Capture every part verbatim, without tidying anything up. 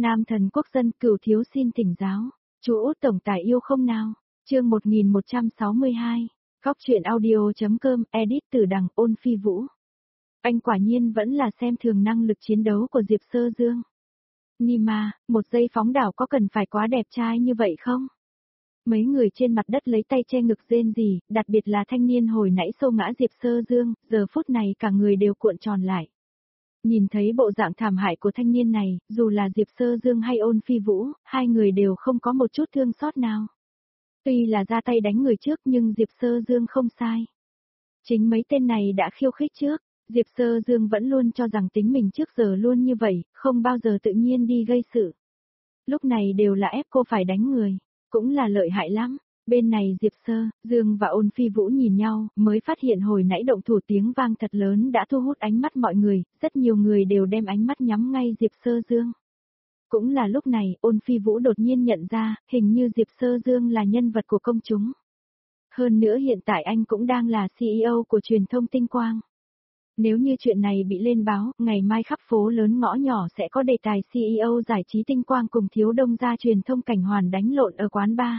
Nam thần quốc dân Cửu thiếu xin thỉnh giáo. Chú Út tổng tài yêu không nào? Chương một nghìn một trăm sáu mươi hai. Góc truyện audio.com, edit từ đằng Ôn Phi Vũ. Anh quả nhiên vẫn là xem thường năng lực chiến đấu của Diệp Sơ Dương. Nima, một giây phóng đảo có cần phải quá đẹp trai như vậy không? Mấy người trên mặt đất lấy tay che ngực rên rỉ, đặc biệt là thanh niên hồi nãy xô ngã Diệp Sơ Dương, giờ phút này cả người đều cuộn tròn lại. Nhìn thấy bộ dạng thảm hại của thanh niên này, dù là Diệp Sơ Dương hay Ôn Phi Vũ, hai người đều không có một chút thương xót nào. Tuy là ra tay đánh người trước nhưng Diệp Sơ Dương không sai. Chính mấy tên này đã khiêu khích trước, Diệp Sơ Dương vẫn luôn cho rằng tính mình trước giờ luôn như vậy, không bao giờ tự nhiên đi gây sự. Lúc này đều là ép cô phải đánh người, cũng là lợi hại lắm. Bên này Diệp Sơ, Dương và Ôn Phi Vũ nhìn nhau, mới phát hiện hồi nãy động thủ tiếng vang thật lớn đã thu hút ánh mắt mọi người, rất nhiều người đều đem ánh mắt nhắm ngay Diệp Sơ Dương. Cũng là lúc này, Ôn Phi Vũ đột nhiên nhận ra, hình như Diệp Sơ Dương là nhân vật của công chúng. Hơn nữa hiện tại anh cũng đang là xê e ô của truyền thông Tinh Quang. Nếu như chuyện này bị lên báo, ngày mai khắp phố lớn ngõ nhỏ sẽ có đề tài xê e ô giải trí Tinh Quang cùng Thiếu Đông gia truyền thông Cảnh Hoàn đánh lộn ở quán bar.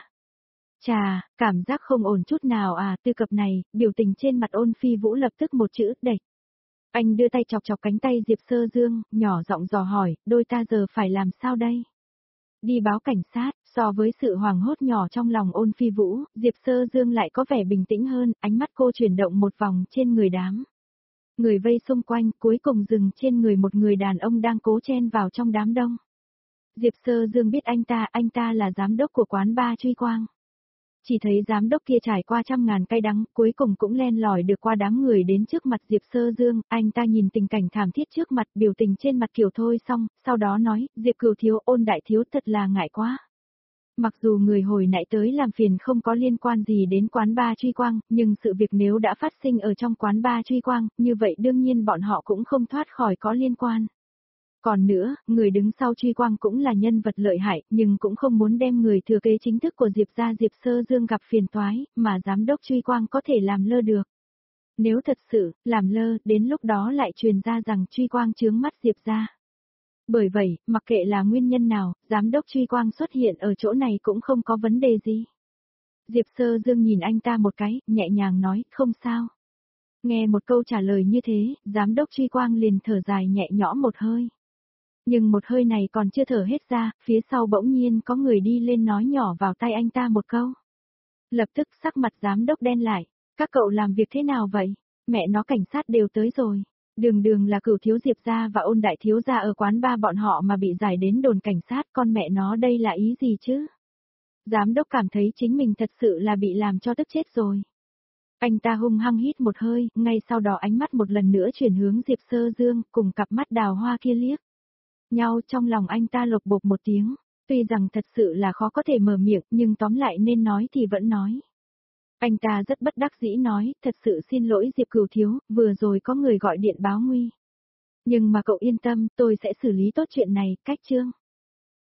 Chà, cảm giác không ổn chút nào à, tư cập này, biểu tình trên mặt Ôn Phi Vũ lập tức một chữ, đẩy. Anh đưa tay chọc chọc cánh tay Diệp Sơ Dương, nhỏ giọng dò hỏi, đôi ta giờ phải làm sao đây? Đi báo cảnh sát, so với sự hoảng hốt nhỏ trong lòng Ôn Phi Vũ, Diệp Sơ Dương lại có vẻ bình tĩnh hơn, ánh mắt cô chuyển động một vòng trên người đám. Người vây xung quanh, cuối cùng dừng trên người một người đàn ông đang cố chen vào trong đám đông. Diệp Sơ Dương biết anh ta, anh ta là giám đốc của quán bar Truy Quang. Chỉ thấy giám đốc kia trải qua trăm ngàn cay đắng, cuối cùng cũng len lỏi được qua đám người đến trước mặt Diệp Sơ Dương, anh ta nhìn tình cảnh thảm thiết trước mặt, biểu tình trên mặt kiểu thôi xong, sau đó nói, Diệp Cửu thiếu, Ôn đại thiếu thật là ngại quá. Mặc dù người hồi nãy tới làm phiền không có liên quan gì đến quán bar Truy Quang, nhưng sự việc nếu đã phát sinh ở trong quán bar Truy Quang, như vậy đương nhiên bọn họ cũng không thoát khỏi có liên quan. Còn nữa, người đứng sau Truy Quang cũng là nhân vật lợi hại, nhưng cũng không muốn đem người thừa kế chính thức của Diệp gia Diệp Sơ Dương gặp phiền toái, mà giám đốc Truy Quang có thể làm lơ được. Nếu thật sự, làm lơ, đến lúc đó lại truyền ra rằng Truy Quang chướng mắt Diệp gia. Bởi vậy, mặc kệ là nguyên nhân nào, giám đốc Truy Quang xuất hiện ở chỗ này cũng không có vấn đề gì. Diệp Sơ Dương nhìn anh ta một cái, nhẹ nhàng nói, không sao. Nghe một câu trả lời như thế, giám đốc Truy Quang liền thở dài nhẹ nhõm một hơi. Nhưng một hơi này còn chưa thở hết ra, phía sau bỗng nhiên có người đi lên nói nhỏ vào tai anh ta một câu. Lập tức sắc mặt giám đốc đen lại, các cậu làm việc thế nào vậy? Mẹ nó cảnh sát đều tới rồi. Đường đường là Cửu thiếu Diệp gia và Ôn đại thiếu gia ở quán bar bọn họ mà bị giải đến đồn cảnh sát, con mẹ nó đây là ý gì chứ? Giám đốc cảm thấy chính mình thật sự là bị làm cho tức chết rồi. Anh ta hung hăng hít một hơi, ngay sau đó ánh mắt một lần nữa chuyển hướng Diệp Sơ Dương, cùng cặp mắt đào hoa kia liếc nhau, trong lòng anh ta lộc bộc một tiếng, tuy rằng thật sự là khó có thể mở miệng, nhưng tóm lại nên nói thì vẫn nói. Anh ta rất bất đắc dĩ nói, thật sự xin lỗi Diệp Cửu thiếu, vừa rồi có người gọi điện báo nguy. Nhưng mà cậu yên tâm, tôi sẽ xử lý tốt chuyện này, cách chương.